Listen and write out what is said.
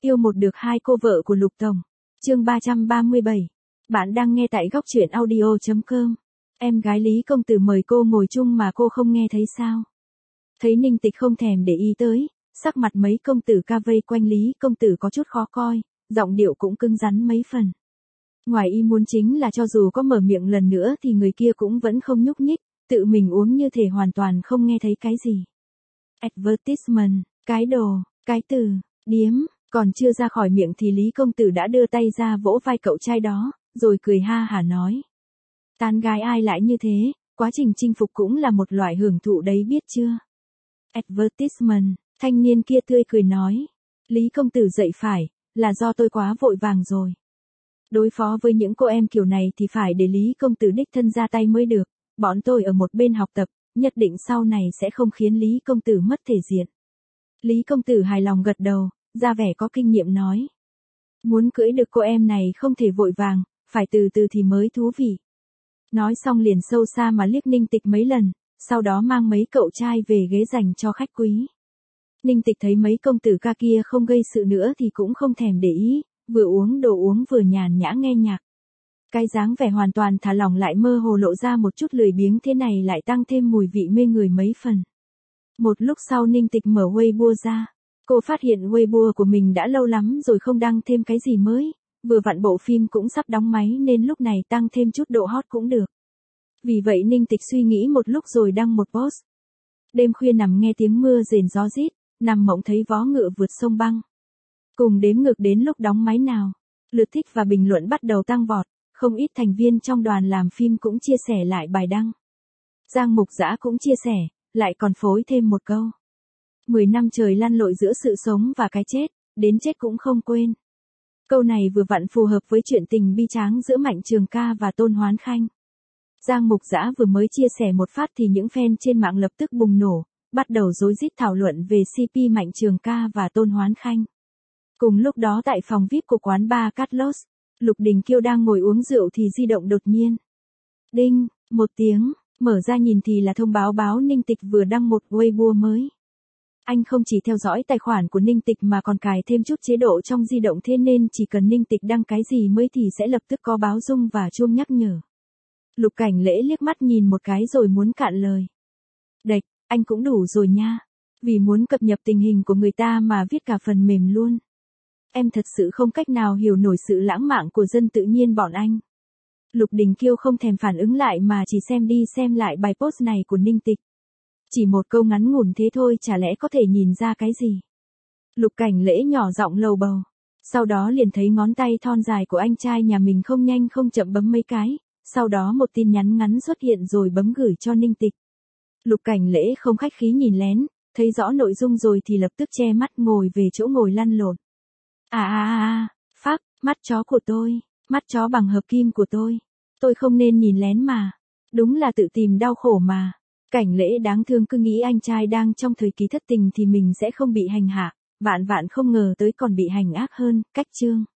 Yêu một được hai cô vợ của Lục Tổng. Chương 337. Bạn đang nghe tại góc truyện audio.com. Em gái Lý công tử mời cô ngồi chung mà cô không nghe thấy sao? Thấy Ninh Tịch không thèm để ý tới, sắc mặt mấy công tử ca vây quanh Lý công tử có chút khó coi, giọng điệu cũng cứng rắn mấy phần. Ngoài ý muốn chính là cho dù có mở miệng lần nữa thì người kia cũng vẫn không nhúc nhích, tự mình uống như thể hoàn toàn không nghe thấy cái gì. Advertisement, cái đồ, cái từ, điếm, còn chưa ra khỏi miệng thì Lý công tử đã đưa tay ra vỗ vai cậu trai đó, rồi cười ha hả nói. Tán gái ai lại như thế, quá trình chinh phục cũng là một loại hưởng thụ đấy biết chưa? Advertisement, thanh niên kia tươi cười nói. Lý công tử dậy phải, là do tôi quá vội vàng rồi. Đối phó với những cô em kiểu này thì phải để Lý công tử đích thân ra tay mới được, bọn tôi ở một bên học tập, nhất định sau này sẽ không khiến Lý công tử mất thể diện. Lý công tử hài lòng gật đầu, ra vẻ có kinh nghiệm nói. Muốn cưỡi được cô em này không thể vội vàng, phải từ từ thì mới thú vị. Nói xong liền sâu xa mà liếc Ninh Tịch mấy lần, sau đó mang mấy cậu trai về ghế dành cho khách quý. Ninh Tịch thấy mấy công tử ca kia không gây sự nữa thì cũng không thèm để ý, vừa uống đồ uống vừa nhàn nhã nghe nhạc. Cái dáng vẻ hoàn toàn thả lỏng lại mơ hồ lộ ra một chút lười biếng thế này lại tăng thêm mùi vị mê người mấy phần. Một lúc sau Ninh Tịch mở Weibo ra. Cô phát hiện Weibo của mình đã lâu lắm rồi không đăng thêm cái gì mới, vừa vặn bộ phim cũng sắp đóng máy nên lúc này tăng thêm chút độ hot cũng được. Vì vậy Ninh Tịch suy nghĩ một lúc rồi đăng một post. Đêm khuya nằm nghe tiếng mưa rền gió rít, nằm mộng thấy vó ngựa vượt sông băng. Cùng đếm ngược đến lúc đóng máy nào. Lượt thích và bình luận bắt đầu tăng vọt, không ít thành viên trong đoàn làm phim cũng chia sẻ lại bài đăng. Giang Mục Dã cũng chia sẻ, lại còn phối thêm một câu. 10 năm trời lăn lội giữa sự sống và cái chết, đến chết cũng không quên. Câu này vừa vặn phù hợp với chuyện tình bi tráng giữa Mạnh Trường Ca và Tôn Hoán Khanh. Giang Mục Dã vừa mới chia sẻ một phát thì những fan trên mạng lập tức bùng nổ, bắt đầu rối rít thảo luận về CP Mạnh Trường Ca và Tôn Hoán Khanh. Cùng lúc đó tại phòng VIP của quán bar Carlos, Lục Đình Kiêu đang ngồi uống rượu thì di động đột nhiên. Đinh, một tiếng, mở ra nhìn thì là thông báo báo Ninh Tịch vừa đăng một Weibo mới. Anh không chỉ theo dõi tài khoản của Ninh Tịch mà còn cài thêm chút chế độ trong di động thế nên chỉ cần Ninh Tịch đăng cái gì mới thì sẽ lập tức có báo rung và chuông nhắc nhở. Lục Cảnh Lễ liếc mắt nhìn một cái rồi muốn cạn lời. Đệch, anh cũng đủ rồi nha. Vì muốn cập nhật tình hình của người ta mà viết cả phần mềm luôn. Em thật sự không cách nào hiểu nổi sự lãng mạn của dân tự nhiên bọn anh. Lục Đình Kiêu không thèm phản ứng lại mà chỉ xem đi xem lại bài post này của Ninh Tịch. Chỉ một câu ngắn ngủn thế thôi chả lẽ có thể nhìn ra cái gì. Lục Cảnh Lễ nhỏ giọng lầu bầu. Sau đó liền thấy ngón tay thon dài của anh trai nhà mình không nhanh không chậm bấm mấy cái. Sau đó một tin nhắn ngắn xuất hiện rồi bấm gửi cho Ninh Tịch. Lục Cảnh Lễ không khách khí nhìn lén, thấy rõ nội dung rồi thì lập tức che mắt ngồi về chỗ ngồi lăn lộn. Phác, mắt chó của tôi, mắt chó bằng hợp kim của tôi không nên nhìn lén mà. Đúng là tự tìm đau khổ mà. Cảnh Lễ đáng thương cứ nghĩ anh trai đang trong thời kỳ thất tình thì mình sẽ không bị hành hạ, vạn vạn không ngờ tới còn bị hành ác hơn. Cách chương.